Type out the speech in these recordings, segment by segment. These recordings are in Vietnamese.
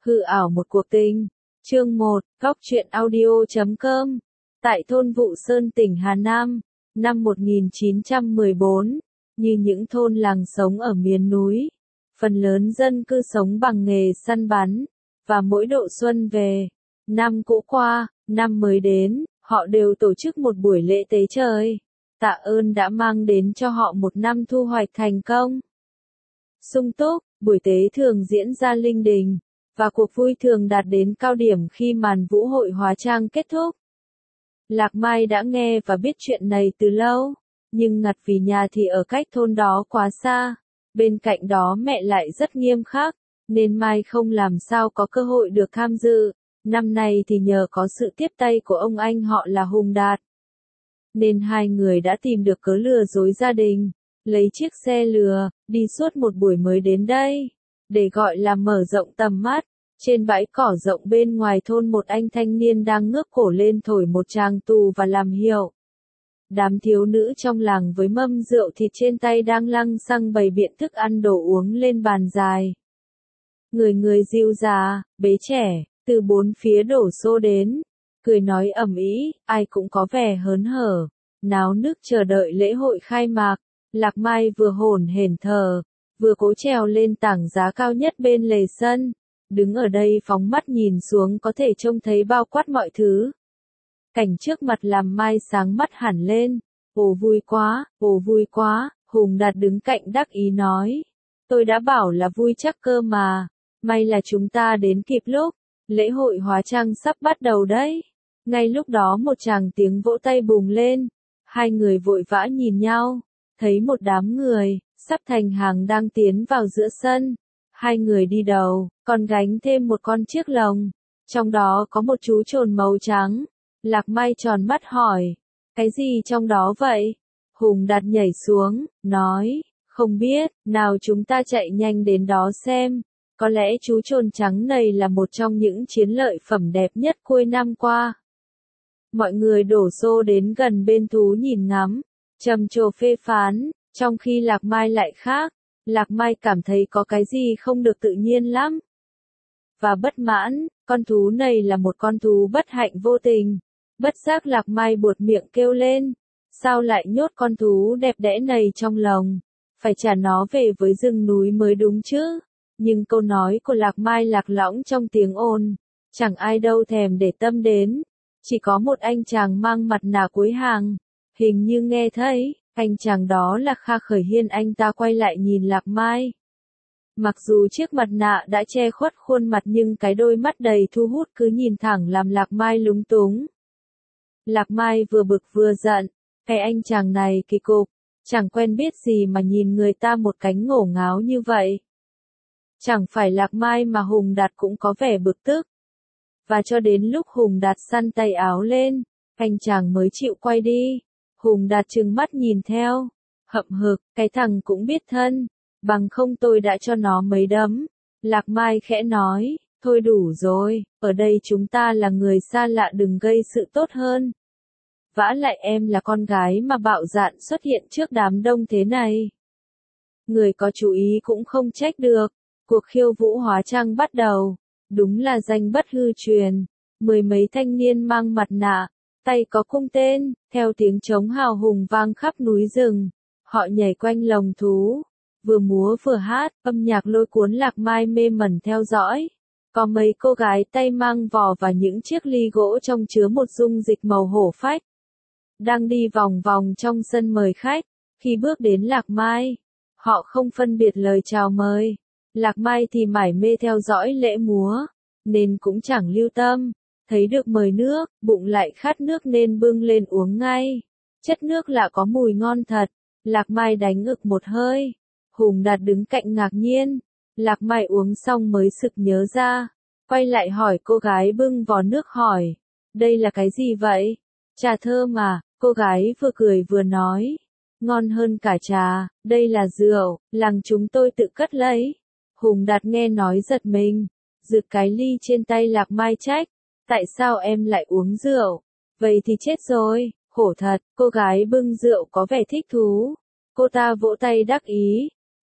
Hư ảo một cuộc tình. Chương 1, Góc truyện audio.com. Tại thôn Vụ Sơn tỉnh Hà Nam, năm 1914, như những thôn làng sống ở miền núi, phần lớn dân cư sống bằng nghề săn bắn, và mỗi độ xuân về, năm cũ qua, năm mới đến, họ đều tổ chức một buổi lễ tế trời, tạ ơn đã mang đến cho họ một năm thu hoạch thành công. Sung túc, buổi tế thường diễn ra linh đình, và cuộc vui thường đạt đến cao điểm khi màn vũ hội hóa trang kết thúc. Lạc Mai đã nghe và biết chuyện này từ lâu, nhưng ngặt vì nhà thì ở cách thôn đó quá xa, bên cạnh đó mẹ lại rất nghiêm khắc, nên Mai không làm sao có cơ hội được tham dự. Năm nay thì nhờ có sự tiếp tay của ông anh họ là Hùng Đạt, nên hai người đã tìm được cớ lừa dối gia đình, lấy chiếc xe lừa, đi suốt một buổi mới đến đây, để gọi là mở rộng tầm mắt. Trên bãi cỏ rộng bên ngoài thôn một anh thanh niên đang ngước cổ lên thổi một tràng tù và làm hiệu. Đám thiếu nữ trong làng với mâm rượu thịt trên tay đang lăng xăng bày biện thức ăn đồ uống lên bàn dài. Người người dịu già, bế trẻ, từ bốn phía đổ xô đến, cười nói ầm ĩ, ai cũng có vẻ hớn hở, náo nức chờ đợi lễ hội khai mạc. Lạc Mai vừa hổn hển thở, vừa cố trèo lên tảng giá cao nhất bên lề sân. Đứng ở đây phóng mắt nhìn xuống có thể trông thấy bao quát mọi thứ. Cảnh trước mặt làm Mai sáng mắt hẳn lên. Ồ vui quá, Hùng Đạt đứng cạnh đắc ý nói. Tôi đã bảo là vui chắc cơ mà, may là chúng ta đến kịp lúc, lễ hội hóa trang sắp bắt đầu đấy. Ngay lúc đó một tràng tiếng vỗ tay bùng lên, hai người vội vã nhìn nhau, thấy một đám người, sắp thành hàng đang tiến vào giữa sân. Hai người đi đầu, còn gánh thêm một con chiếc lồng, trong đó có một chú chồn màu trắng. Lạc Mai tròn mắt hỏi, cái gì trong đó vậy? Hùng Đạt nhảy xuống, nói, không biết, nào chúng ta chạy nhanh đến đó xem, có lẽ chú chồn trắng này là một trong những chiến lợi phẩm đẹp nhất cuối năm qua. Mọi người đổ xô đến gần bên thú nhìn ngắm, trầm trồ phê phán, trong khi Lạc Mai lại khác. Lạc Mai cảm thấy có cái gì không được tự nhiên lắm. Và bất mãn, con thú này là một con thú bất hạnh vô tình. Bất giác Lạc Mai buột miệng kêu lên. Sao lại nhốt con thú đẹp đẽ này trong lồng? Phải trả nó về với rừng núi mới đúng chứ. Nhưng câu nói của Lạc Mai lạc lõng trong tiếng ồn. Chẳng ai đâu thèm để tâm đến. Chỉ có một anh chàng mang mặt nạ cuối hàng. Hình như nghe thấy. Anh chàng đó là Kha Khởi Hiên. Anh ta quay lại nhìn Lạc Mai. Mặc dù chiếc mặt nạ đã che khuất khuôn mặt nhưng cái đôi mắt đầy thu hút cứ nhìn thẳng làm Lạc Mai lúng túng. Lạc Mai vừa bực vừa giận, cái anh chàng này kỳ cục, chẳng quen biết gì mà nhìn người ta một cánh ngổ ngáo như vậy. Chẳng phải Lạc Mai mà Hùng Đạt cũng có vẻ bực tức. Và cho đến lúc Hùng Đạt xăn tay áo lên, anh chàng mới chịu quay đi. Hùng Đạt trừng mắt nhìn theo, hậm hực, cái thằng cũng biết thân, bằng không tôi đã cho nó mấy đấm. Lạc Mai khẽ nói, thôi đủ rồi, ở đây chúng ta là người xa lạ đừng gây sự tốt hơn. Vả lại em là con gái mà bạo dạn xuất hiện trước đám đông thế này. Người có chú ý cũng không trách được, cuộc khiêu vũ hóa trang bắt đầu, đúng là danh bất hư truyền, mười mấy thanh niên mang mặt nạ. Tay có cung tên, theo tiếng trống hào hùng vang khắp núi rừng. Họ nhảy quanh lồng thú, vừa múa vừa hát, âm nhạc lôi cuốn Lạc Mai mê mẩn theo dõi. Có mấy cô gái tay mang vò và những chiếc ly gỗ trong chứa một dung dịch màu hổ phách. Đang đi vòng vòng trong sân mời khách, khi bước đến Lạc Mai, họ không phân biệt lời chào mời. Lạc Mai thì mải mê theo dõi lễ múa, nên cũng chẳng lưu tâm. Thấy được mời nước, bụng lại khát nước nên bưng lên uống ngay. Chất nước lạ có mùi ngon thật. Lạc Mai đánh ực một hơi. Hùng Đạt đứng cạnh ngạc nhiên. Lạc Mai uống xong mới sực nhớ ra. Quay lại hỏi cô gái bưng vò nước hỏi. Đây là cái gì vậy? Trà thơm à? Cô gái vừa cười vừa nói. Ngon hơn cả trà, đây là rượu, làng chúng tôi tự cất lấy. Hùng Đạt nghe nói giật mình. Giựt cái ly trên tay Lạc Mai trách. Tại sao em lại uống rượu? Vậy thì chết rồi, khổ thật, cô gái bưng rượu có vẻ thích thú. Cô ta vỗ tay đắc ý.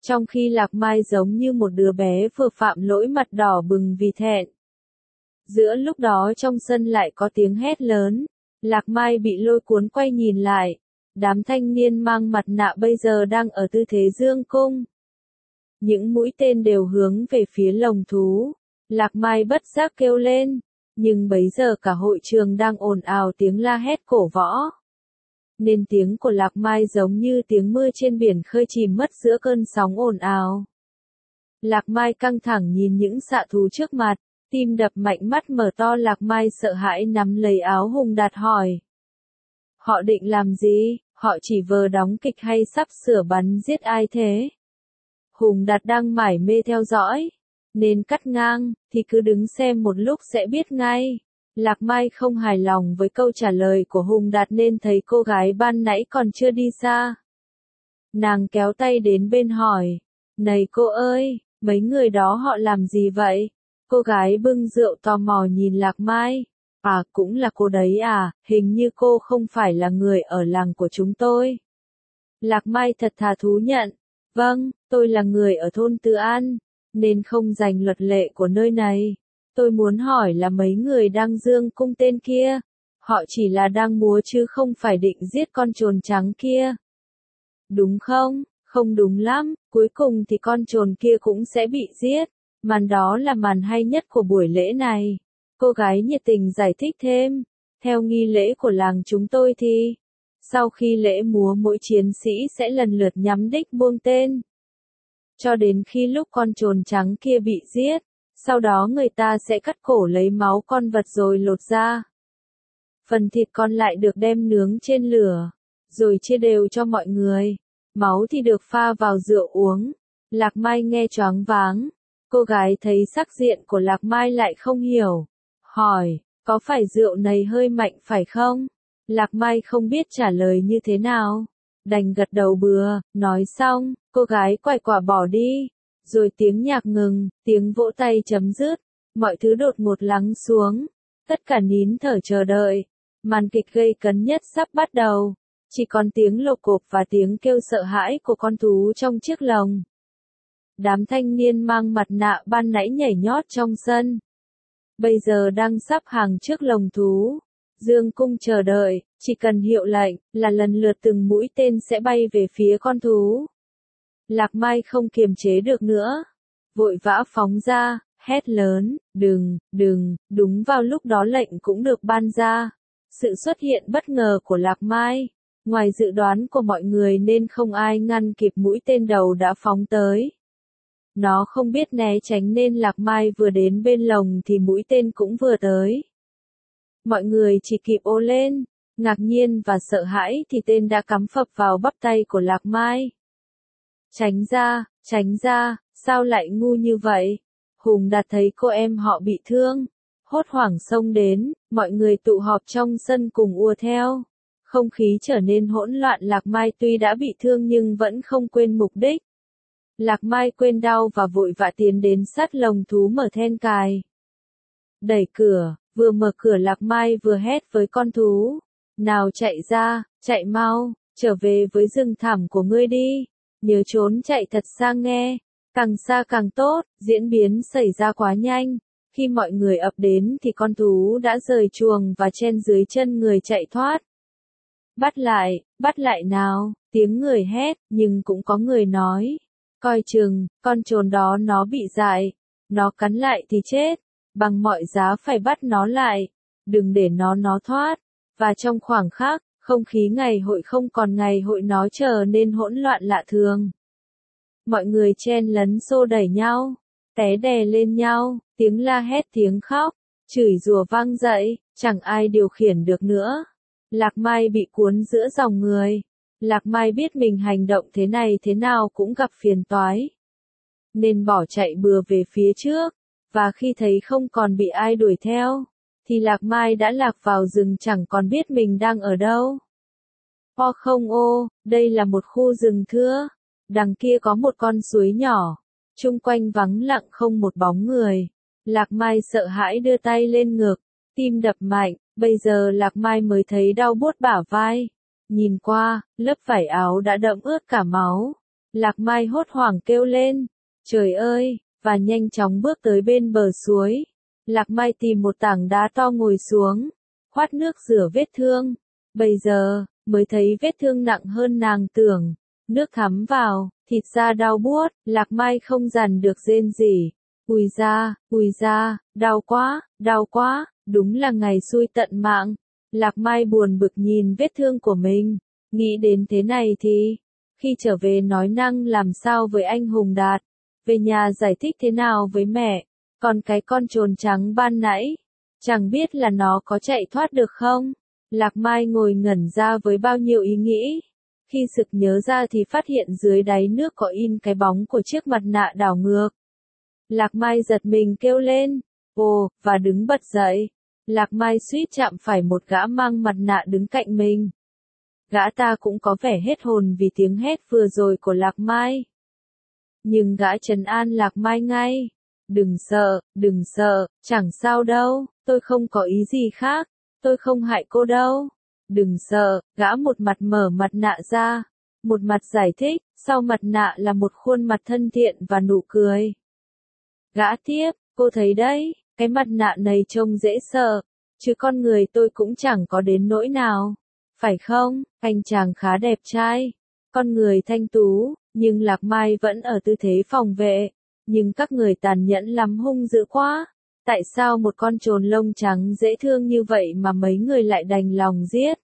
Trong khi Lạc Mai giống như một đứa bé vừa phạm lỗi mặt đỏ bừng vì thẹn. Giữa lúc đó trong sân lại có tiếng hét lớn. Lạc Mai bị lôi cuốn quay nhìn lại. Đám thanh niên mang mặt nạ bây giờ đang ở tư thế dương cung. Những mũi tên đều hướng về phía lồng thú. Lạc Mai bất giác kêu lên. Nhưng bấy giờ cả hội trường đang ồn ào tiếng la hét cổ võ. Nên tiếng của Lạc Mai giống như tiếng mưa trên biển khơi chìm mất giữa cơn sóng ồn ào. Lạc Mai căng thẳng nhìn những xạ thú trước mặt, tim đập mạnh, mắt mở to. Lạc Mai sợ hãi nắm lấy áo Hùng Đạt hỏi. Họ định làm gì? Họ chỉ vờ đóng kịch hay sắp sửa bắn giết ai thế? Hùng Đạt đang mải mê theo dõi. Nên cắt ngang, thì cứ đứng xem một lúc sẽ biết ngay. Lạc Mai không hài lòng với câu trả lời của Hùng Đạt nên thấy cô gái ban nãy còn chưa đi xa. Nàng kéo tay đến bên hỏi. Này cô ơi, mấy người đó họ làm gì vậy? Cô gái bưng rượu tò mò nhìn Lạc Mai. À, cũng là cô đấy à, hình như cô không phải là người ở làng của chúng tôi. Lạc Mai thật thà thú nhận. Vâng, tôi là người ở thôn Từ An, nên không rành luật lệ của nơi này. Tôi muốn hỏi là mấy người đang dương cung tên kia. Họ chỉ là đang múa chứ không phải định giết con trồn trắng kia. Đúng không? Không đúng lắm, cuối cùng thì con trồn kia cũng sẽ bị giết. Màn đó là màn hay nhất của buổi lễ này. Cô gái nhiệt tình giải thích thêm. Theo nghi lễ của làng chúng tôi thì, sau khi lễ múa mỗi chiến sĩ sẽ lần lượt nhắm đích buông tên. Cho đến khi lúc con trồn trắng kia bị giết. Sau đó người ta sẽ cắt cổ lấy máu con vật rồi lột ra. Phần thịt còn lại được đem nướng trên lửa, rồi chia đều cho mọi người. Máu thì được pha vào rượu uống. Lạc Mai nghe choáng váng. Cô gái thấy sắc diện của Lạc Mai lại không hiểu. Hỏi, có phải rượu này hơi mạnh phải không? Lạc Mai không biết trả lời như thế nào. Đành gật đầu bừa, nói xong, cô gái quay quả bỏ đi. Rồi tiếng nhạc ngừng, tiếng vỗ tay chấm dứt, mọi thứ đột ngột lắng xuống, tất cả nín thở chờ đợi. Màn kịch gây cấn nhất sắp bắt đầu, chỉ còn tiếng lộc cộp và tiếng kêu sợ hãi của con thú trong chiếc lồng. Đám thanh niên mang mặt nạ ban nãy nhảy nhót trong sân, bây giờ đang sắp hàng trước lồng thú, dương cung chờ đợi, chỉ cần hiệu lệnh là lần lượt từng mũi tên sẽ bay về phía con thú. Lạc Mai không kiềm chế được nữa, vội vã phóng ra, hét lớn, đừng, đúng vào lúc đó lệnh cũng được ban ra. Sự xuất hiện bất ngờ của Lạc Mai, ngoài dự đoán của mọi người nên không ai ngăn kịp mũi tên đầu đã phóng tới. Nó không biết né tránh nên Lạc Mai vừa đến bên lồng thì mũi tên cũng vừa tới. Mọi người chỉ kịp ồ lên, ngạc nhiên và sợ hãi thì tên đã cắm phập vào bắp tay của Lạc Mai. Tránh ra, sao lại ngu như vậy? Hùng Đạt thấy cô em họ bị thương, hốt hoảng xông đến, mọi người tụ họp trong sân cùng ùa theo. Không khí trở nên hỗn loạn. Lạc Mai tuy đã bị thương nhưng vẫn không quên mục đích. Lạc Mai quên đau và vội vã tiến đến sát lồng thú mở then cài. Đẩy cửa, vừa mở cửa Lạc Mai vừa hét với con thú. Nào chạy ra, chạy mau, trở về với rừng thẳm của ngươi đi. Nhớ trốn chạy thật xa nghe, càng xa càng tốt. Diễn biến xảy ra quá nhanh. Khi mọi người ập đến thì con thú đã rời chuồng và chen dưới chân người chạy thoát. Bắt lại nào, tiếng người hét, nhưng cũng có người nói. Coi chừng, con trồn đó nó bị dại, nó cắn lại thì chết, bằng mọi giá phải bắt nó lại, đừng để nó thoát. Và trong khoảng khắc, không khí ngày hội không còn ngày hội, nó trở nên hỗn loạn lạ thường. Mọi người chen lấn xô đẩy nhau, té đè lên nhau, tiếng la hét, tiếng khóc, chửi rủa vang dậy, chẳng ai điều khiển được nữa. Lạc Mai bị cuốn giữa dòng người. Lạc Mai biết mình hành động thế này thế nào cũng gặp phiền toái, nên bỏ chạy bừa về phía trước, và khi thấy không còn bị ai đuổi theo, thì Lạc Mai đã lạc vào rừng chẳng còn biết mình đang ở đâu. Đây là một khu rừng thưa, đằng kia có một con suối nhỏ, chung quanh vắng lặng không một bóng người. Lạc Mai sợ hãi đưa tay lên ngực, tim đập mạnh, bây giờ Lạc Mai mới thấy đau buốt bả vai. Nhìn qua, lớp vải áo đã đẫm ướt cả máu. Lạc Mai hốt hoảng kêu lên. Trời ơi, và nhanh chóng bước tới bên bờ suối. Lạc Mai tìm một tảng đá to ngồi xuống, khoát nước rửa vết thương. Bây giờ, mới thấy vết thương nặng hơn nàng tưởng. Nước thấm vào, thịt da đau buốt, Lạc Mai không dằn được rên rỉ. Ui da, đau quá, đúng là ngày xui tận mạng. Lạc Mai buồn bực nhìn vết thương của mình, nghĩ đến thế này thì, khi trở về nói năng làm sao với anh Hùng Đạt, về nhà giải thích thế nào với mẹ, còn cái con trồn trắng ban nãy, chẳng biết là nó có chạy thoát được không? Lạc Mai ngồi ngẩn ra với bao nhiêu ý nghĩ. Khi sực nhớ ra thì phát hiện dưới đáy nước có in cái bóng của chiếc mặt nạ đảo ngược. Lạc Mai giật mình kêu lên, ồ, và đứng bật dậy. Lạc Mai suýt chạm phải một gã mang mặt nạ đứng cạnh mình. Gã ta cũng có vẻ hết hồn vì tiếng hét vừa rồi của Lạc Mai. Nhưng gã trấn an Lạc Mai ngay. Đừng sợ, chẳng sao đâu, tôi không có ý gì khác, tôi không hại cô đâu. Đừng sợ, gã một mặt mở mặt nạ ra, một mặt giải thích, sau mặt nạ là một khuôn mặt thân thiện và nụ cười. Gã tiếp, cô thấy đấy, cái mặt nạ này trông dễ sợ, chứ con người tôi cũng chẳng có đến nỗi nào. Phải không, anh chàng khá đẹp trai, con người thanh tú, nhưng Lạc Mai vẫn ở tư thế phòng vệ. Nhưng các người tàn nhẫn lắm, hung dữ quá. Tại sao một con trồn lông trắng dễ thương như vậy mà mấy người lại đành lòng giết?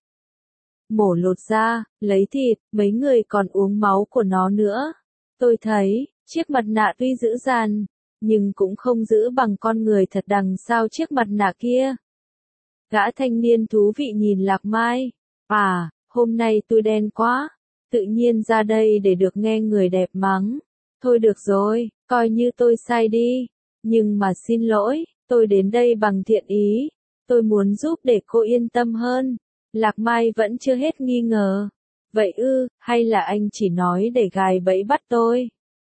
Mổ lột da, lấy thịt, mấy người còn uống máu của nó nữa. Tôi thấy, chiếc mặt nạ tuy dữ dằn, nhưng cũng không dữ bằng con người thật đằng sau chiếc mặt nạ kia. Gã thanh niên thú vị nhìn Lạc Mai. À, hôm nay tôi đen quá, tự nhiên ra đây để được nghe người đẹp mắng. Thôi được rồi, coi như tôi sai đi. Nhưng mà xin lỗi, tôi đến đây bằng thiện ý. Tôi muốn giúp để cô yên tâm hơn. Lạc Mai vẫn chưa hết nghi ngờ. Vậy ư, hay là anh chỉ nói để gài bẫy bắt tôi?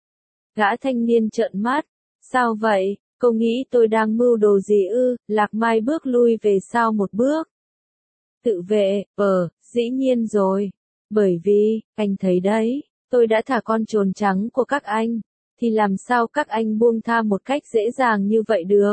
Gã thanh niên trợn mắt. Sao vậy, cô nghĩ tôi đang mưu đồ gì ư? Lạc Mai bước lui về sau một bước. Tự vệ, dĩ nhiên rồi. Bởi vì, anh thấy đấy, tôi đã thả con trồn trắng của các anh, thì làm sao các anh buông tha một cách dễ dàng như vậy được?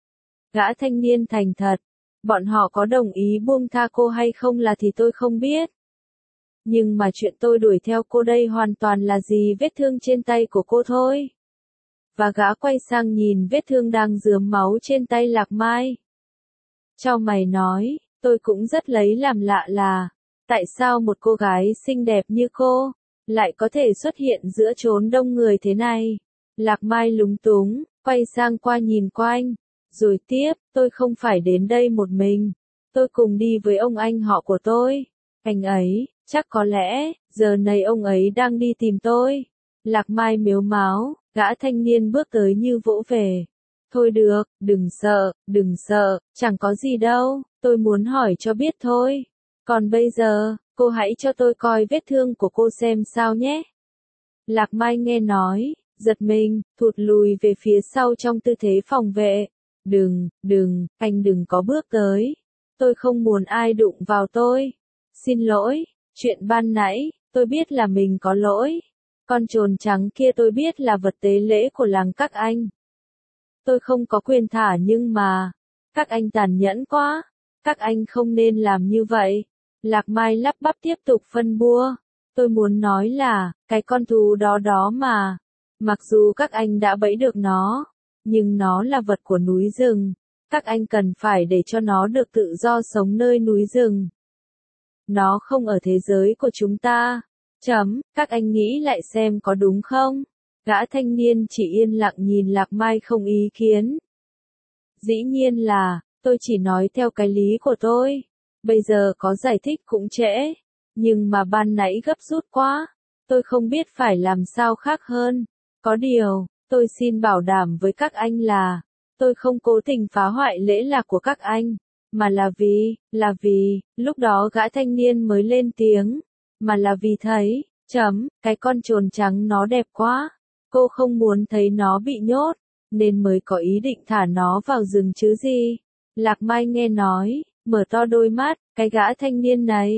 Gã thanh niên thành thật, bọn họ có đồng ý buông tha cô hay không là thì tôi không biết. Nhưng mà chuyện tôi đuổi theo cô đây hoàn toàn là gì vết thương trên tay của cô thôi. Và gã quay sang nhìn vết thương đang rướm máu trên tay Lạc Mai. Chau mày nói, tôi cũng rất lấy làm lạ là, tại sao một cô gái xinh đẹp như cô, lại có thể xuất hiện giữa chốn đông người thế này? Lạc Mai lúng túng, quay sang qua nhìn quanh, rồi tiếp, tôi không phải đến đây một mình, tôi cùng đi với ông anh họ của tôi. Anh ấy, chắc có lẽ, giờ này ông ấy đang đi tìm tôi. Lạc Mai mếu máo, gã thanh niên bước tới như vỗ về. Thôi được, đừng sợ, chẳng có gì đâu, tôi muốn hỏi cho biết thôi. Còn bây giờ, cô hãy cho tôi coi vết thương của cô xem sao nhé. Lạc Mai nghe nói, giật mình, thụt lùi về phía sau trong tư thế phòng vệ. Anh đừng có bước tới. Tôi không muốn ai đụng vào tôi. Xin lỗi, chuyện ban nãy, tôi biết là mình có lỗi. Con trồn trắng kia tôi biết là vật tế lễ của làng các anh. Tôi không có quyền thả nhưng mà, các anh tàn nhẫn quá, các anh không nên làm như vậy. Lạc Mai lắp bắp tiếp tục phân bua. Tôi muốn nói là, cái con thú đó mà, mặc dù các anh đã bẫy được nó, nhưng nó là vật của núi rừng. Các anh cần phải để cho nó được tự do sống nơi núi rừng. Nó không ở thế giới của chúng ta. Các anh nghĩ lại xem có đúng không? Gã thanh niên chỉ yên lặng nhìn Lạc Mai không ý kiến. Dĩ nhiên là, tôi chỉ nói theo cái lý của tôi. Bây giờ có giải thích cũng trễ. Nhưng mà ban nãy gấp rút quá. Tôi không biết phải làm sao khác hơn. Có điều, tôi xin bảo đảm với các anh là, tôi không cố tình phá hoại lễ lạc của các anh. Mà là vì, lúc đó gã thanh niên mới lên tiếng. Mà là vì thấy, cái con trồn trắng nó đẹp quá. Cô không muốn thấy nó bị nhốt, nên mới có ý định thả nó vào rừng chứ gì. Lạc Mai nghe nói, mở to đôi mắt, cái gã thanh niên này.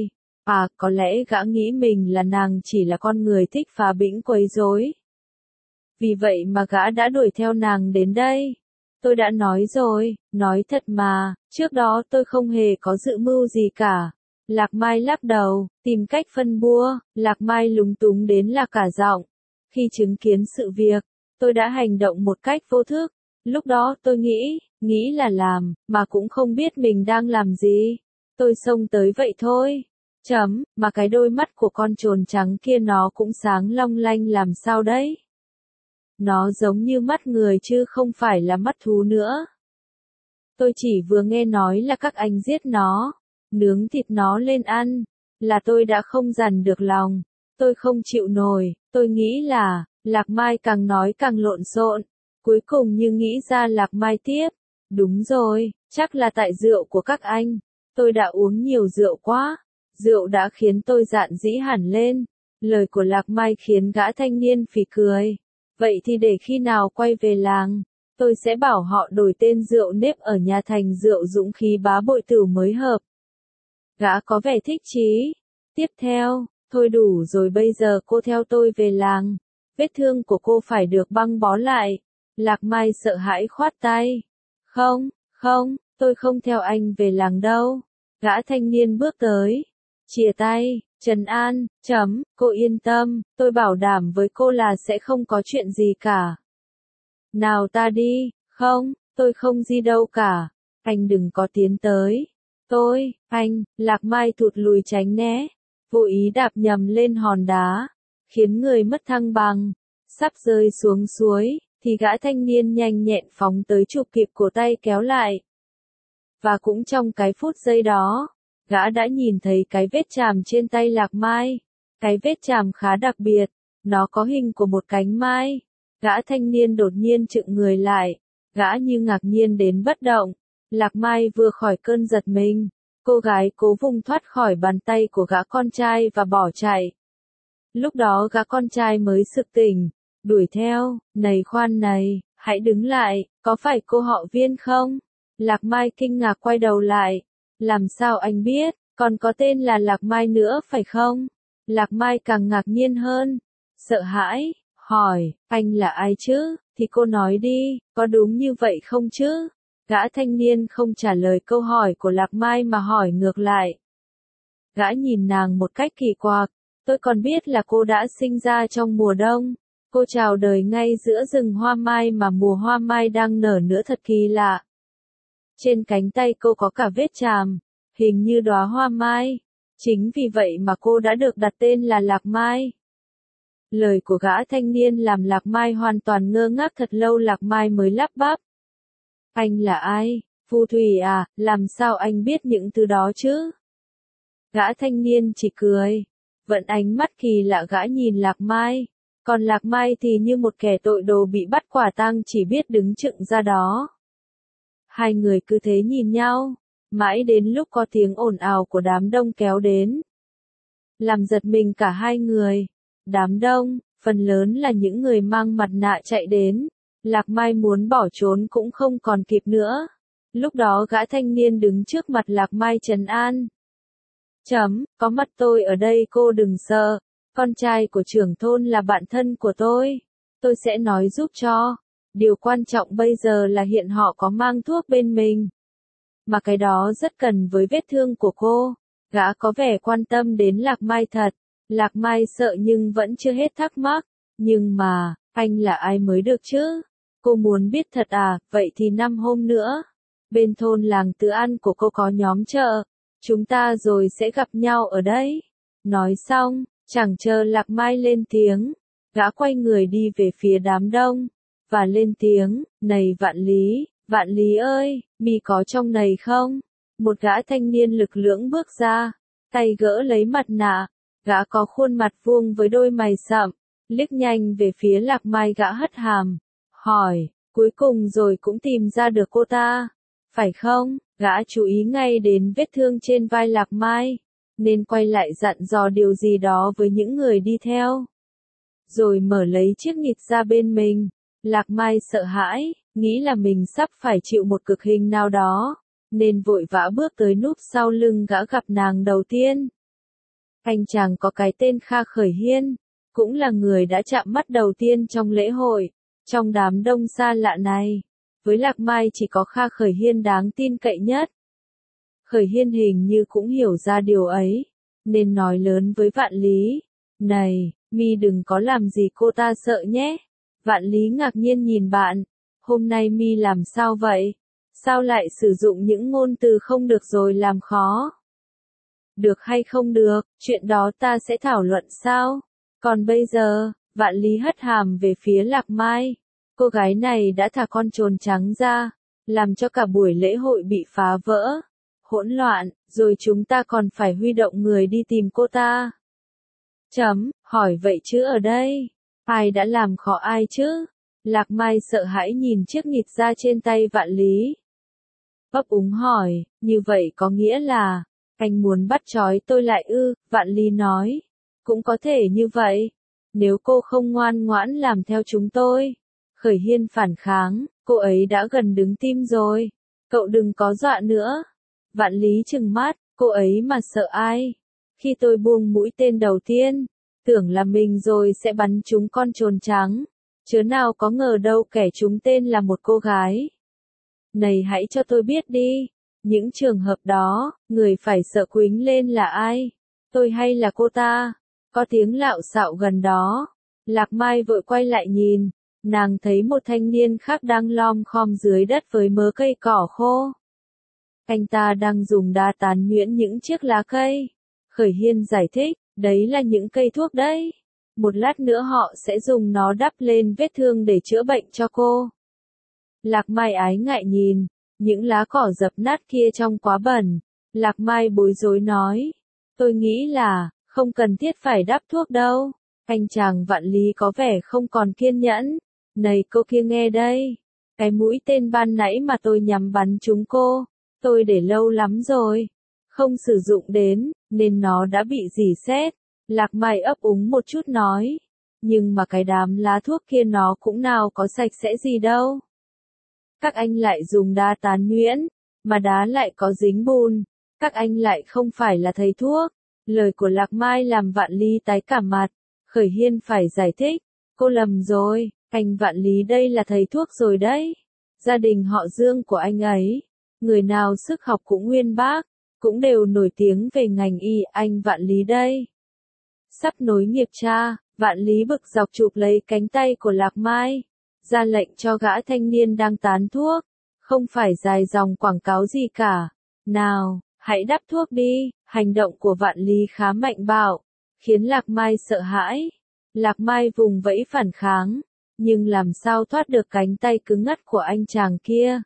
À, có lẽ gã nghĩ mình là nàng chỉ là con người thích phá bĩnh quấy rối. Vì vậy mà gã đã đuổi theo nàng đến đây. Tôi đã nói rồi, nói thật mà, trước đó tôi không hề có dự mưu gì cả. Lạc Mai lắc đầu, tìm cách phân bua, Lạc Mai lúng túng đến là cả giọng. Khi chứng kiến sự việc, tôi đã hành động một cách vô thức. Lúc đó tôi nghĩ là làm, mà cũng không biết mình đang làm gì. Tôi xông tới vậy thôi. Mà cái đôi mắt của con trồn trắng kia nó cũng sáng long lanh làm sao đấy? Nó giống như mắt người chứ không phải là mắt thú nữa. Tôi chỉ vừa nghe nói là các anh giết nó, nướng thịt nó lên ăn, là tôi đã không dằn được lòng. Tôi không chịu nổi, tôi nghĩ là, Lạc Mai càng nói càng lộn xộn. Cuối cùng như nghĩ ra Lạc Mai tiếp. Đúng rồi, chắc là tại rượu của các anh. Tôi đã uống nhiều rượu quá. Rượu đã khiến tôi dạn dĩ hẳn lên. Lời của Lạc Mai khiến gã thanh niên phì cười. Vậy thì để khi nào quay về làng, tôi sẽ bảo họ đổi tên rượu nếp ở nhà thành rượu dũng khí bá bội tửu mới hợp. Gã có vẻ thích chí. Tiếp theo, thôi đủ rồi bây giờ cô theo tôi về làng. Vết thương của cô phải được băng bó lại. Lạc Mai sợ hãi khoát tay. Không, tôi không theo anh về làng đâu. Gã thanh niên bước tới. Chìa tay, trấn an, cô yên tâm, tôi bảo đảm với cô là sẽ không có chuyện gì cả. Nào ta đi, không, tôi không gì đâu cả. Anh đừng có tiến tới. Lạc Mai thụt lùi tránh né. Vô ý đạp nhầm lên hòn đá. Khiến người mất thăng bằng. Sắp rơi xuống suối, thì gã thanh niên nhanh nhẹn phóng tới chụp kịp cổ tay kéo lại. Và cũng trong cái phút giây đó, gã đã nhìn thấy cái vết chàm trên tay Lạc Mai. Cái vết chàm khá đặc biệt, nó có hình của một cánh mai. Gã thanh niên đột nhiên chựng người lại, gã như ngạc nhiên đến bất động. Lạc Mai vừa khỏi cơn giật mình, cô gái cố vùng thoát khỏi bàn tay của gã con trai và bỏ chạy. Lúc đó gã con trai mới sực tỉnh, đuổi theo, này khoan này, hãy đứng lại, có phải cô họ Viên không? Lạc Mai kinh ngạc quay đầu lại, làm sao anh biết, còn có tên là Lạc Mai nữa phải không? Lạc Mai càng ngạc nhiên hơn, sợ hãi, hỏi, anh là ai chứ, thì cô nói đi, có đúng như vậy không chứ? Gã thanh niên không trả lời câu hỏi của Lạc Mai mà hỏi ngược lại. Gã nhìn nàng một cách kỳ quặc, tôi còn biết là cô đã sinh ra trong mùa đông. Cô chào đời ngay giữa rừng hoa mai mà mùa hoa mai đang nở nữa thật kỳ lạ. Trên cánh tay cô có cả vết chàm, hình như đóa hoa mai. Chính vì vậy mà cô đã được đặt tên là Lạc Mai. Lời của gã thanh niên làm Lạc Mai hoàn toàn ngơ ngác thật lâu. Lạc Mai mới lắp bắp. Anh là ai? Phù thủy à, làm sao anh biết những thứ đó chứ? Gã thanh niên chỉ cười. Vẫn ánh mắt kỳ lạ gã nhìn Lạc Mai. Còn Lạc Mai thì như một kẻ tội đồ bị bắt quả tang chỉ biết đứng chựng ra đó. Hai người cứ thế nhìn nhau, mãi đến lúc có tiếng ồn ào của đám đông kéo đến. Làm giật mình cả hai người. Đám đông, phần lớn là những người mang mặt nạ chạy đến. Lạc Mai muốn bỏ trốn cũng không còn kịp nữa. Lúc đó gã thanh niên đứng trước mặt Lạc Mai trấn an. Có mặt tôi ở đây cô đừng sợ. Con trai của trưởng thôn là bạn thân của tôi. Tôi sẽ nói giúp cho. Điều quan trọng bây giờ là hiện họ có mang thuốc bên mình. Mà cái đó rất cần với vết thương của cô. Gã có vẻ quan tâm đến Lạc Mai thật. Lạc Mai sợ nhưng vẫn chưa hết thắc mắc. Nhưng mà, anh là ai mới được chứ? Cô muốn biết thật à, vậy thì 5 hôm nữa. Bên thôn làng Từ An của cô có nhóm chợ. Chúng ta rồi sẽ gặp nhau ở đấy. Nói xong, chẳng chờ Lạc Mai lên tiếng. Gã quay người đi về phía đám đông. Và lên tiếng, này Vạn Lý ơi, mi có trong này không? Một gã thanh niên lực lưỡng bước ra, tay gỡ lấy mặt nạ. Gã có khuôn mặt vuông với đôi mày sậm, liếc nhanh về phía Lạc Mai gã hất hàm, hỏi, cuối cùng rồi cũng tìm ra được cô ta, phải không? Gã chú ý ngay đến vết thương trên vai Lạc Mai, nên quay lại dặn dò điều gì đó với những người đi theo. Rồi mở lấy chiếc nhịt ra bên mình. Lạc Mai sợ hãi, nghĩ là mình sắp phải chịu một cực hình nào đó, nên vội vã bước tới núp sau lưng gã gặp nàng đầu tiên. Anh chàng có cái tên Kha Khởi Hiên, cũng là người đã chạm mắt đầu tiên trong lễ hội, trong đám đông xa lạ này. Với Lạc Mai chỉ có Kha Khởi Hiên đáng tin cậy nhất. Khởi Hiên hình như cũng hiểu ra điều ấy, nên nói lớn với Vạn Lý. Này, mi đừng có làm gì cô ta sợ nhé. Vạn Lý ngạc nhiên nhìn bạn. Hôm nay mi làm sao vậy? Sao lại sử dụng những ngôn từ không được rồi làm khó? Được hay không được, chuyện đó ta sẽ thảo luận sau. Còn bây giờ, Vạn Lý hất hàm về phía Lạc Mai. Cô gái này đã thả con trồn trắng ra, làm cho cả buổi lễ hội bị phá vỡ, hỗn loạn, rồi chúng ta còn phải huy động người đi tìm cô ta. Hỏi vậy chứ ở đây, ai đã làm khó ai chứ? Lạc Mai sợ hãi nhìn chiếc nghịt ra trên tay Vạn Lý. Ấp úng hỏi, như vậy có nghĩa là, anh muốn bắt trói tôi lại ư? Vạn Lý nói, cũng có thể như vậy, nếu cô không ngoan ngoãn làm theo chúng tôi. Khởi Hiên phản kháng, cô ấy đã gần đứng tim rồi, cậu đừng có dọa nữa. Vạn Lý trừng mắt, cô ấy mà sợ ai? Khi tôi buông mũi tên đầu tiên, tưởng là mình rồi sẽ bắn trúng con trồn trắng, chớ nào có ngờ đâu kẻ trúng tên là một cô gái. Này hãy cho tôi biết đi, những trường hợp đó, người phải sợ quýnh lên là ai? Tôi hay là cô ta? Có tiếng lạo xạo gần đó. Lạc Mai vội quay lại nhìn, nàng thấy một thanh niên khác đang lom khom dưới đất với mớ cây cỏ khô. Anh ta đang dùng đá tán nhuyễn những chiếc lá cây. Khởi Hiên giải thích, đấy là những cây thuốc đấy. Một lát nữa họ sẽ dùng nó đắp lên vết thương để chữa bệnh cho cô. Lạc Mai ái ngại nhìn, những lá cỏ dập nát kia trông quá bẩn. Lạc Mai bối rối nói, tôi nghĩ là, không cần thiết phải đắp thuốc đâu. Anh chàng Vạn Lý có vẻ không còn kiên nhẫn. Này cô kia nghe đây, cái mũi tên ban nãy mà tôi nhắm bắn trúng cô, tôi để lâu lắm rồi, không sử dụng đến, nên nó đã bị rỉ sét. Lạc Mai ấp úng một chút nói, nhưng mà cái đám lá thuốc kia nó cũng nào có sạch sẽ gì đâu. Các anh lại dùng đá tán nhuyễn, mà đá lại có dính bùn, các anh lại không phải là thầy thuốc. Lời của Lạc Mai làm Vạn Lý tái cả mặt. Khởi Hiên phải giải thích, cô lầm rồi, anh Vạn Lý đây là thầy thuốc rồi đấy. Gia đình họ Dương của anh ấy, người nào sức học cũng uyên bác, cũng đều nổi tiếng về ngành y. Anh Vạn Lý đây sắp nối nghiệp cha. Vạn Lý bực dọc chụp lấy cánh tay của Lạc Mai, ra lệnh cho gã thanh niên đang tán thuốc, không phải dài dòng quảng cáo gì cả. Nào, hãy đắp thuốc đi. Hành động của Vạn Lý khá mạnh bạo, khiến Lạc Mai sợ hãi. Lạc Mai vùng vẫy phản kháng, nhưng làm sao thoát được cánh tay cứng ngắc của anh chàng kia.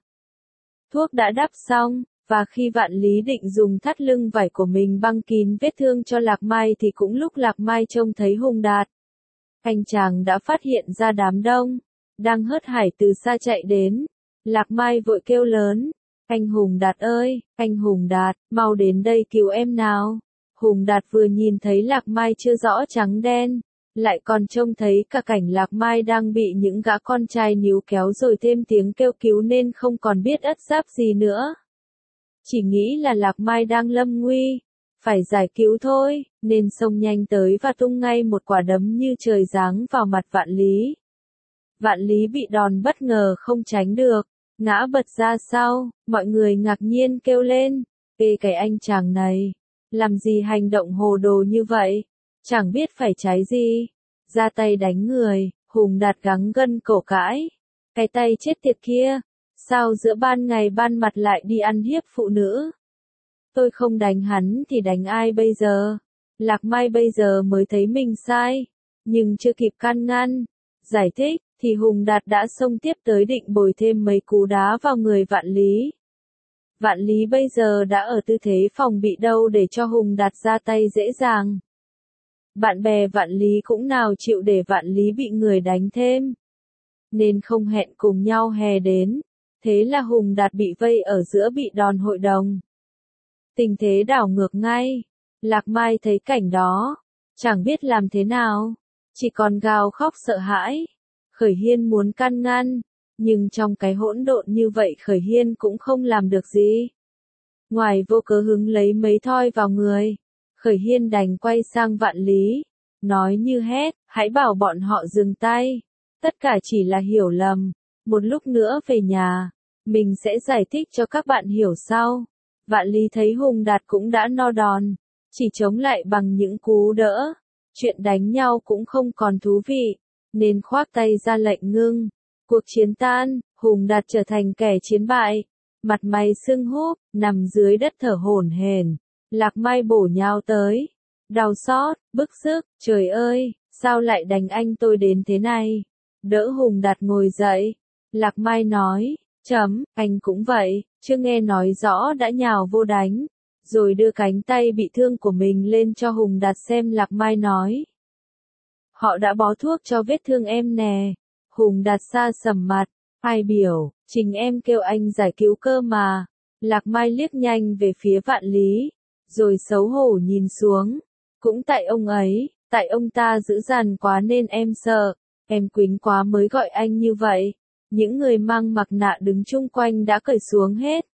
Thuốc đã đắp xong, và khi Vạn Lý định dùng thắt lưng vải của mình băng kín vết thương cho Lạc Mai thì cũng lúc Lạc Mai trông thấy Hùng Đạt. Anh chàng đã phát hiện ra đám đông, đang hớt hải từ xa chạy đến. Lạc Mai vội kêu lớn, anh Hùng Đạt ơi, anh Hùng Đạt, mau đến đây cứu em nào. Hùng Đạt vừa nhìn thấy Lạc Mai chưa rõ trắng đen, lại còn trông thấy cả cảnh Lạc Mai đang bị những gã con trai níu kéo rồi thêm tiếng kêu cứu nên không còn biết ất giáp gì nữa. Chỉ nghĩ là Lạc Mai đang lâm nguy, phải giải cứu thôi, nên xông nhanh tới và tung ngay một quả đấm như trời giáng vào mặt Vạn Lý. Vạn Lý bị đòn bất ngờ không tránh được, ngã bật ra sau. Mọi người ngạc nhiên kêu lên, ê cái anh chàng này, làm gì hành động hồ đồ như vậy, chẳng biết phải trái gì, ra tay đánh người. Hùng Đạt gắng gân cổ cãi, cái tay chết tiệt kia, sao giữa ban ngày ban mặt lại đi ăn hiếp phụ nữ? Tôi không đánh hắn thì đánh ai bây giờ? Lạc Mai bây giờ mới thấy mình sai, nhưng chưa kịp can ngăn, giải thích, thì Hùng Đạt đã xông tiếp tới định bồi thêm mấy cú đá vào người Vạn Lý. Vạn Lý bây giờ đã ở tư thế phòng bị đâu để cho Hùng Đạt ra tay dễ dàng. Bạn bè Vạn Lý cũng nào chịu để Vạn Lý bị người đánh thêm, nên không hẹn cùng nhau hè đến. Thế là Hùng Đạt bị vây ở giữa bị đòn hội đồng. Tình thế đảo ngược ngay. Lạc Mai thấy cảnh đó, chẳng biết làm thế nào, chỉ còn gào khóc sợ hãi. Khởi Hiên muốn can ngăn, nhưng trong cái hỗn độn như vậy Khởi Hiên cũng không làm được gì. Ngoài vô cớ hứng lấy mấy thoi vào người, Khởi Hiên đành quay sang Vạn Lý, nói như hét, hãy bảo bọn họ dừng tay. Tất cả chỉ là hiểu lầm. Một lúc nữa về nhà, mình sẽ giải thích cho các bạn hiểu sau. Vạn Lý thấy Hùng Đạt cũng đã no đòn, chỉ chống lại bằng những cú đỡ. Chuyện đánh nhau cũng không còn thú vị, nên khoác tay ra lệnh ngưng. Cuộc chiến tan, Hùng Đạt trở thành kẻ chiến bại. Mặt mày sưng húp, nằm dưới đất thở hổn hển. Lạc Mai bổ nhào tới. Đau xót, bức sức, trời ơi, sao lại đánh anh tôi đến thế này? Đỡ Hùng Đạt ngồi dậy. Lạc Mai nói, anh cũng vậy, chưa nghe nói rõ đã nhào vô đánh. Rồi đưa cánh tay bị thương của mình lên cho Hùng Đạt xem. Lạc Mai nói, họ đã bó thuốc cho vết thương em nè. Hùng Đạt xa sầm mặt, ai biểu, chính em kêu anh giải cứu cơ mà. Lạc Mai liếc nhanh về phía Vạn Lý, rồi xấu hổ nhìn xuống. Cũng tại ông ấy, tại ông ta dữ dằn quá nên em sợ, em quýnh quá mới gọi anh như vậy. Những người mang mặt nạ đứng chung quanh đã cởi xuống hết.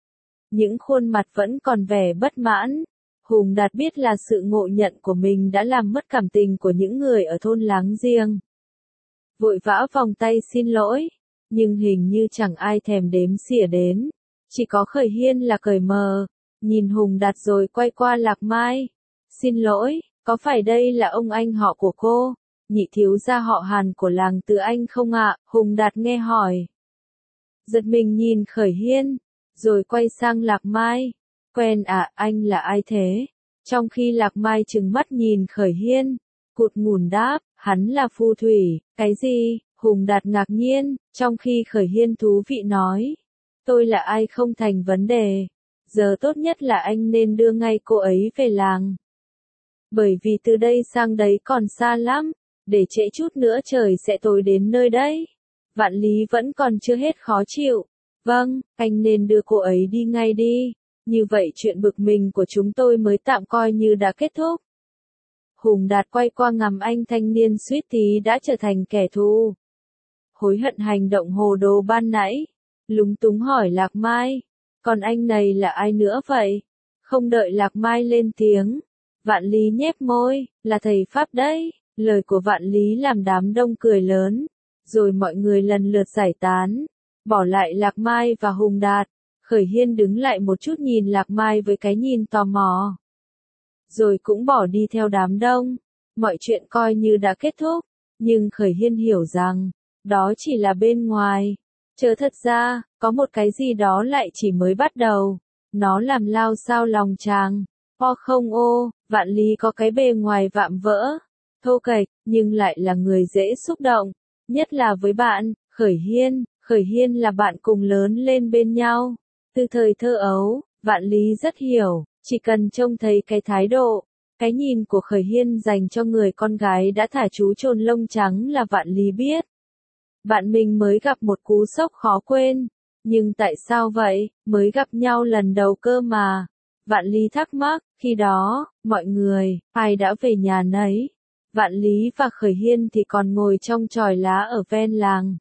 Những khuôn mặt vẫn còn vẻ bất mãn. Hùng Đạt biết là sự ngộ nhận của mình đã làm mất cảm tình của những người ở thôn láng giềng. Vội vã vòng tay xin lỗi, nhưng hình như chẳng ai thèm đếm xỉa đến. Chỉ có Khởi Hiên là cởi mờ, nhìn Hùng Đạt rồi quay qua Lạc Mai. Xin lỗi, có phải đây là ông anh họ của cô? Nhị thiếu gia họ Hàn của làng Từ Anh không ạ? Hùng Đạt nghe hỏi. Giật mình nhìn Khởi Hiên, rồi quay sang Lạc Mai. Quen à, anh là ai thế? Trong khi Lạc Mai trừng mắt nhìn Khởi Hiên, cụt ngùn đáp, hắn là phù thủy. Cái gì? Hùng Đạt ngạc nhiên, trong khi Khởi Hiên thú vị nói. Tôi là ai không thành vấn đề. Giờ tốt nhất là anh nên đưa ngay cô ấy về làng. Bởi vì từ đây sang đấy còn xa lắm, để trễ chút nữa trời sẽ tối đến nơi đấy. Vạn Lý vẫn còn chưa hết khó chịu. Vâng, anh nên đưa cô ấy đi ngay đi. Như vậy chuyện bực mình của chúng tôi mới tạm coi như đã kết thúc. Hùng Đạt quay qua ngắm anh thanh niên suýt tí đã trở thành kẻ thù. Hối hận hành động hồ đồ ban nãy. Lúng túng hỏi Lạc Mai. Còn anh này là ai nữa vậy? Không đợi Lạc Mai lên tiếng. Vạn Lý nhếch môi, là thầy Pháp đấy. Lời của Vạn Lý làm đám đông cười lớn. Rồi mọi người lần lượt giải tán. Bỏ lại Lạc Mai và Hùng Đạt. Khởi Hiên đứng lại một chút nhìn Lạc Mai với cái nhìn tò mò. Rồi cũng bỏ đi theo đám đông. Mọi chuyện coi như đã kết thúc. Nhưng Khởi Hiên hiểu rằng, đó chỉ là bên ngoài. Chớ thật ra, có một cái gì đó lại chỉ mới bắt đầu. Nó làm lao sao lòng chàng. Không ô, Vạn Lý có cái bề ngoài vạm vỡ, thô kệch, nhưng lại là người dễ xúc động. Nhất là với bạn, Khởi Hiên. Khởi Hiên là bạn cùng lớn lên bên nhau. Từ thời thơ ấu, Vạn Lý rất hiểu, chỉ cần trông thấy cái thái độ, cái nhìn của Khởi Hiên dành cho người con gái đã thả chú chồn lông trắng là Vạn Lý biết. Bạn mình mới gặp một cú sốc khó quên. Nhưng tại sao vậy, mới gặp nhau lần đầu cơ mà. Vạn Lý thắc mắc, khi đó, mọi người, ai đã về nhà nấy. Vạn Lý và Khởi Hiên thì còn ngồi trong chòi lá ở ven làng.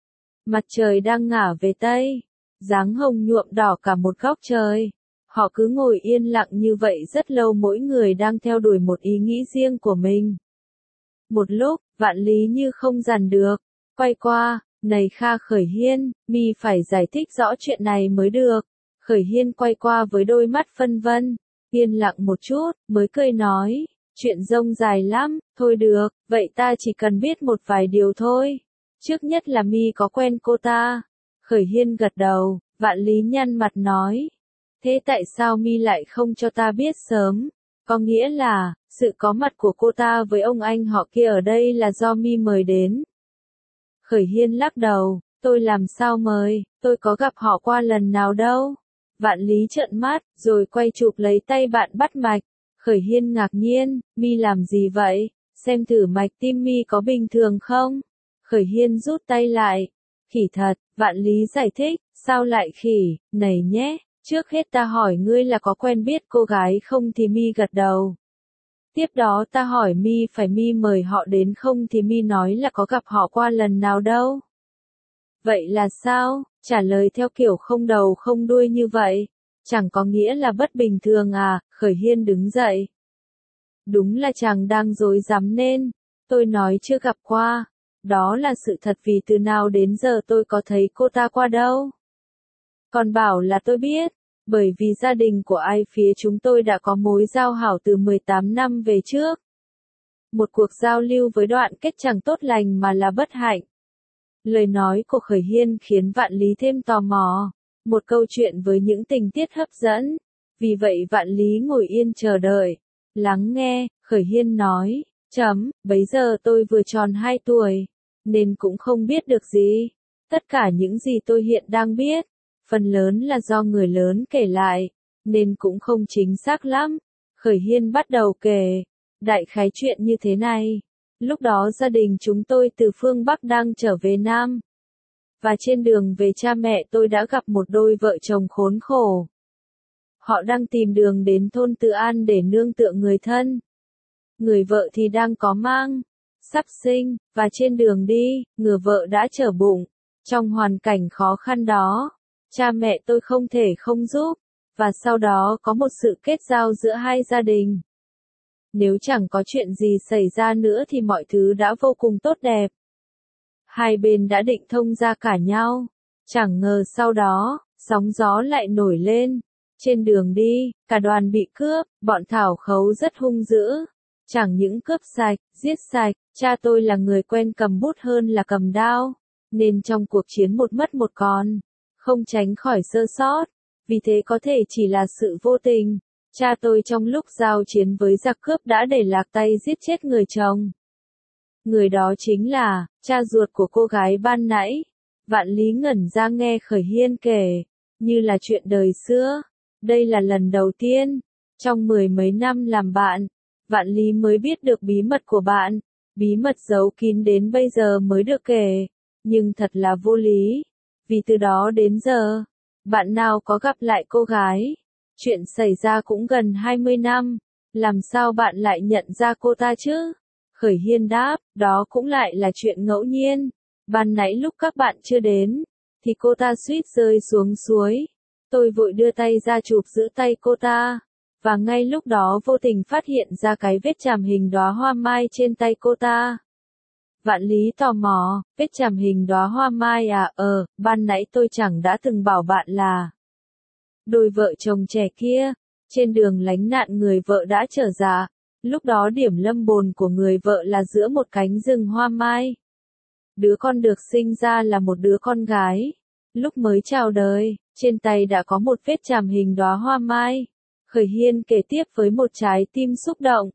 Mặt trời đang ngả về Tây, dáng hồng nhuộm đỏ cả một góc trời. Họ cứ ngồi yên lặng như vậy rất lâu, mỗi người đang theo đuổi một ý nghĩ riêng của mình. Một lúc, Vạn Lý như không dằn được, quay qua, này Kha Khởi Hiên, mi phải giải thích rõ chuyện này mới được. Khởi Hiên quay qua với đôi mắt phân vân, yên lặng một chút, mới cười nói, chuyện rông dài lắm, thôi được, vậy ta chỉ cần biết một vài điều thôi. Trước nhất là mi có quen cô ta. Khởi Hiên gật đầu, Vạn Lý nhăn mặt nói. Thế tại sao mi lại không cho ta biết sớm? Có nghĩa là, sự có mặt của cô ta với ông anh họ kia ở đây là do mi mời đến. Khởi Hiên lắc đầu, tôi làm sao mời, tôi có gặp họ qua lần nào đâu. Vạn Lý trợn mắt, rồi quay chụp lấy tay bạn bắt mạch. Khởi Hiên ngạc nhiên, mi làm gì vậy? Xem thử mạch tim mi có bình thường không? Khởi Hiên rút tay lại. Khỉ thật, Vạn Lý giải thích, sao lại khỉ, này nhé, trước hết ta hỏi ngươi là có quen biết cô gái không thì mi gật đầu. Tiếp đó ta hỏi mi phải mi mời họ đến không thì mi nói là có gặp họ qua lần nào đâu. Vậy là sao? Trả lời theo kiểu không đầu không đuôi như vậy, chẳng có nghĩa là bất bình thường à? Khởi Hiên đứng dậy. Đúng là chàng đang dối rắm nên. Tôi nói chưa gặp qua. Đó là sự thật vì từ nào đến giờ tôi có thấy cô ta qua đâu. Còn bảo là tôi biết. Bởi vì gia đình của ai phía chúng tôi đã có mối giao hảo từ 18 năm về trước. Một cuộc giao lưu với đoạn kết chẳng tốt lành mà là bất hạnh. Lời nói của Khởi Hiên khiến Vạn Lý thêm tò mò. Một câu chuyện với những tình tiết hấp dẫn. Vì vậy Vạn Lý ngồi yên chờ đợi. Lắng nghe, Khởi Hiên nói, bấy giờ tôi vừa tròn 2 tuổi. Nên cũng không biết được gì. Tất cả những gì tôi hiện đang biết. Phần lớn là do người lớn kể lại. Nên cũng không chính xác lắm. Khởi Hiên bắt đầu kể. Đại khái chuyện như thế này. Lúc đó gia đình chúng tôi từ phương Bắc đang trở về Nam. Và trên đường về cha mẹ tôi đã gặp một đôi vợ chồng khốn khổ. Họ đang tìm đường đến thôn Tự An để nương tựa người thân. Người vợ thì đang có mang, sắp sinh, và trên đường đi, người vợ đã chở bụng. Trong hoàn cảnh khó khăn đó, cha mẹ tôi không thể không giúp, và sau đó có một sự kết giao giữa hai gia đình. Nếu chẳng có chuyện gì xảy ra nữa thì mọi thứ đã vô cùng tốt đẹp. Hai bên đã định thông gia cả nhau. Chẳng ngờ sau đó, sóng gió lại nổi lên. Trên đường đi, cả đoàn bị cướp, bọn thảo khấu rất hung dữ. Chẳng những cướp sạch, giết sạch, cha tôi là người quen cầm bút hơn là cầm đao. Nên trong cuộc chiến một mất một còn, không tránh khỏi sơ sót. Vì thế có thể chỉ là sự vô tình. Cha tôi trong lúc giao chiến với giặc cướp đã để lạc tay giết chết người chồng. Người đó chính là cha ruột của cô gái ban nãy. Vạn Lý ngẩn ra nghe Khởi Hiên kể, như là chuyện đời xưa. Đây là lần đầu tiên, trong 10 mấy năm làm bạn, Vạn Lý mới biết được bí mật của bạn. Bí mật giấu kín đến bây giờ mới được kể. Nhưng thật là vô lý. Vì từ đó đến giờ, bạn nào có gặp lại cô gái. Chuyện xảy ra cũng gần 20 năm. Làm sao bạn lại nhận ra cô ta chứ? Khởi Hiên đáp, đó cũng lại là chuyện ngẫu nhiên. Ban nãy lúc các bạn chưa đến, thì cô ta suýt rơi xuống suối. Tôi vội đưa tay ra chụp giữ tay cô ta. Và ngay lúc đó vô tình phát hiện ra cái vết chàm hình đóa hoa mai trên tay cô ta. Vạn Lý tò mò, vết chàm hình đóa hoa mai à? Ban nãy tôi chẳng đã từng bảo bạn là đôi vợ chồng trẻ kia. Trên đường lánh nạn người vợ đã trở dạ. Lúc đó điểm lâm bồn của người vợ là giữa một cánh rừng hoa mai. Đứa con được sinh ra là một đứa con gái. Lúc mới chào đời, trên tay đã có một vết chàm hình đóa hoa mai. Khởi Hiên kể tiếp với một trái tim xúc động.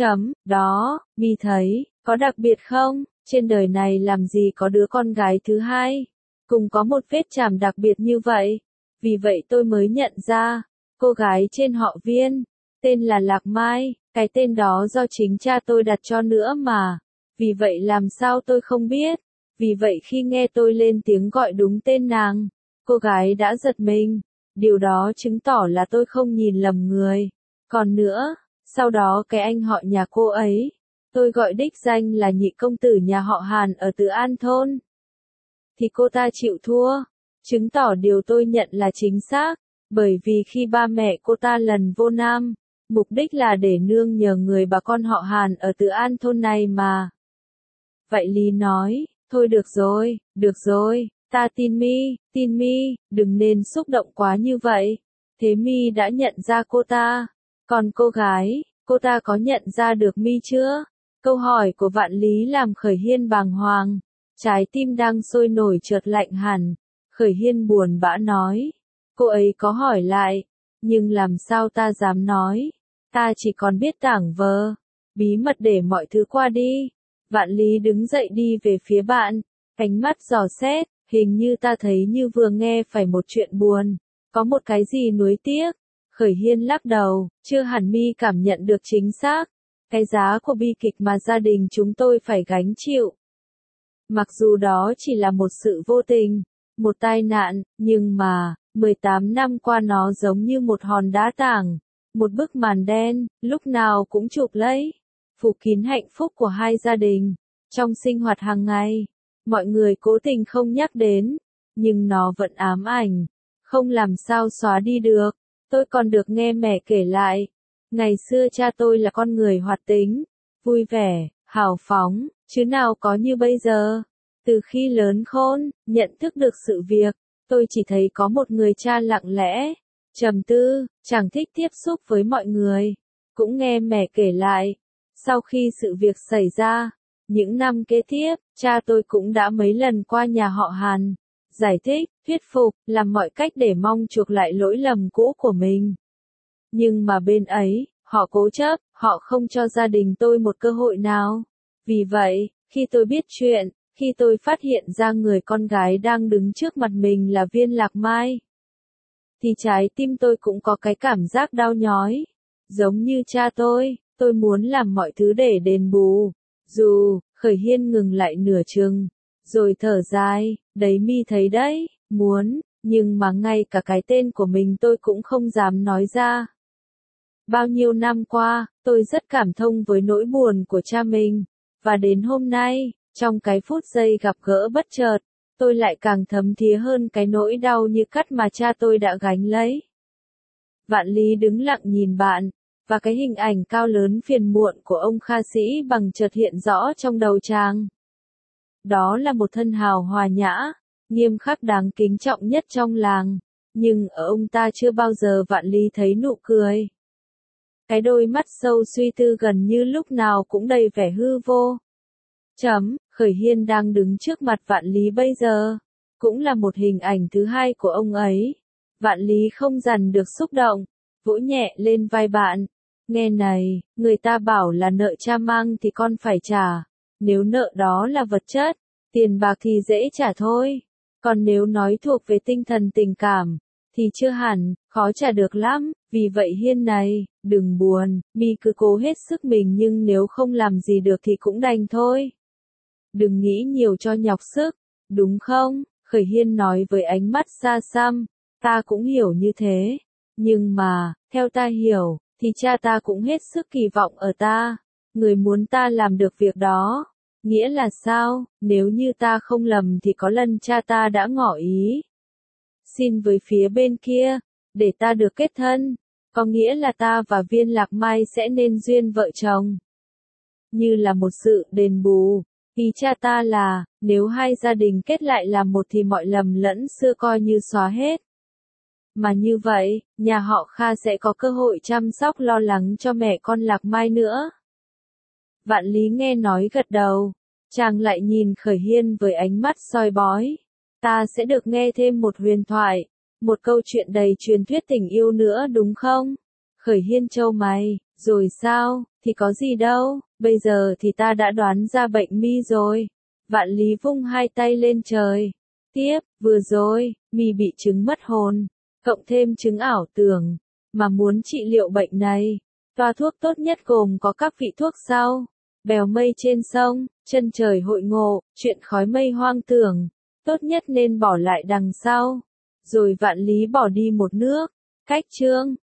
Đó, mi thấy, có đặc biệt không? Trên đời này làm gì có đứa con gái thứ hai, cùng có một vết chàm đặc biệt như vậy. Vì vậy tôi mới nhận ra, cô gái trên họ Viên, tên là Lạc Mai, cái tên đó do chính cha tôi đặt cho nữa mà. Vì vậy làm sao tôi không biết. Vì vậy khi nghe tôi lên tiếng gọi đúng tên nàng, cô gái đã giật mình. Điều đó chứng tỏ là tôi không nhìn lầm người. Còn nữa, sau đó cái anh họ nhà cô ấy, tôi gọi đích danh là nhị công tử nhà họ Hàn ở Tự An thôn. Thì cô ta chịu thua, chứng tỏ điều tôi nhận là chính xác. Bởi vì khi ba mẹ cô ta lần vô Nam, mục đích là để nương nhờ người bà con họ Hàn ở Tự An thôn này mà. Vậy Lý nói, thôi được rồi, ta tin mi, đừng nên xúc động quá như vậy. Thế mi đã nhận ra cô ta. Còn cô gái, cô ta có nhận ra được mi chưa? Câu hỏi của Vạn Lý làm Khởi Hiên bàng hoàng. Trái tim đang sôi nổi chợt lạnh hẳn. Khởi Hiên buồn bã nói. Cô ấy có hỏi lại, nhưng làm sao ta dám nói. Ta chỉ còn biết tảng vờ. Bí mật để mọi thứ qua đi. Vạn Lý đứng dậy đi về phía bạn. Ánh mắt dò xét, hình như ta thấy như vừa nghe phải một chuyện buồn. Có một cái gì nuối tiếc. Khởi Hiên lắc đầu, chưa hẳn mi cảm nhận được chính xác. Cái giá của bi kịch mà gia đình chúng tôi phải gánh chịu. Mặc dù đó chỉ là một sự vô tình, một tai nạn, nhưng mà, 18 năm qua nó giống như một hòn đá tảng, một bức màn đen, lúc nào cũng chụp lấy, phủ kín hạnh phúc của hai gia đình. Trong sinh hoạt hàng ngày, mọi người cố tình không nhắc đến, nhưng nó vẫn ám ảnh, không làm sao xóa đi được. Tôi còn được nghe mẹ kể lại, Ngày xưa cha tôi là con người hoạt tính, vui vẻ, hào phóng, chứ nào có như bây giờ. Từ khi lớn khôn, nhận thức được sự việc, tôi chỉ thấy có một người cha lặng lẽ, trầm tư, chẳng thích tiếp xúc với mọi người. Cũng nghe mẹ kể lại, sau khi sự việc xảy ra, những năm kế tiếp, cha tôi cũng đã mấy lần qua nhà họ Hàn, giải thích, thuyết phục, làm mọi cách để mong chuộc lại lỗi lầm cũ của mình. Nhưng mà bên ấy, họ cố chấp, họ không cho gia đình tôi một cơ hội nào. Vì vậy, khi tôi biết chuyện, khi tôi phát hiện ra người con gái đang đứng trước mặt mình là Viên Lạc Mai, thì trái tim tôi cũng có cái cảm giác đau nhói. Giống như cha tôi muốn làm mọi thứ để đền bù. Dù, Khởi Hiên ngừng lại nửa chừng, rồi thở dài, đấy mi thấy đấy, muốn, nhưng mà ngay cả cái tên của mình tôi cũng không dám nói ra. Bao nhiêu năm qua, tôi rất cảm thông với nỗi buồn của cha mình, và đến hôm nay, trong cái phút giây gặp gỡ bất chợt, tôi lại càng thấm thía hơn cái nỗi đau như cắt mà cha tôi đã gánh lấy. Vạn Lý đứng lặng nhìn bạn, và cái hình ảnh cao lớn phiền muộn của ông Kha Sĩ Bằng chợt hiện rõ trong đầu chàng. Đó là một thân hào hòa nhã, nghiêm khắc đáng kính trọng nhất trong làng, nhưng ở ông ta chưa bao giờ Vạn Lý thấy nụ cười. Cái đôi mắt sâu suy tư gần như lúc nào cũng đầy vẻ hư vô. Khởi Hiên đang đứng trước mặt Vạn Lý bây giờ, cũng là một hình ảnh thứ hai của ông ấy. Vạn Lý không dằn được xúc động, vỗ nhẹ lên vai bạn. Nghe này, người ta bảo là nợ cha mang thì con phải trả. Nếu nợ đó là vật chất, tiền bạc thì dễ trả thôi. Còn nếu nói thuộc về tinh thần tình cảm, thì chưa hẳn, khó trả được lắm. Vì vậy Hiên này, đừng buồn, mi cứ cố hết sức mình, nhưng nếu không làm gì được thì cũng đành thôi. Đừng nghĩ nhiều cho nhọc sức, đúng không? Khởi Hiên nói với ánh mắt xa xăm. Ta cũng hiểu như thế. Nhưng mà, theo ta hiểu, thì cha ta cũng hết sức kỳ vọng ở ta. Người muốn ta làm được việc đó. Nghĩa là sao? Nếu như ta không lầm thì có lần cha ta đã ngỏ ý xin với phía bên kia, để ta được kết thân. Có nghĩa là ta và Viên Lạc Mai sẽ nên duyên vợ chồng. Như là một sự đền bù. Ý cha ta là, nếu hai gia đình kết lại làm một thì mọi lầm lẫn xưa coi như xóa hết. Mà như vậy, nhà họ Kha sẽ có cơ hội chăm sóc lo lắng cho mẹ con Lạc Mai nữa. Vạn Lý nghe nói gật đầu. Chàng lại nhìn Khởi Hiên với ánh mắt soi bói. Ta sẽ được nghe thêm một huyền thoại, một câu chuyện đầy truyền thuyết tình yêu nữa đúng không? Khởi Hiên chau mày, rồi sao, thì có gì đâu, bây giờ thì ta đã đoán ra bệnh mi rồi. Vạn Lý vung hai tay lên trời. Tiếp, vừa rồi, mi bị chứng mất hồn, cộng thêm chứng ảo tưởng, mà muốn trị liệu bệnh này. Toa thuốc tốt nhất gồm có các vị thuốc sau: bèo mây trên sông, chân trời hội ngộ, chuyện khói mây hoang tưởng. Tốt nhất nên bỏ lại đằng sau. Rồi Vạn Lý bỏ đi một nước. Cách chương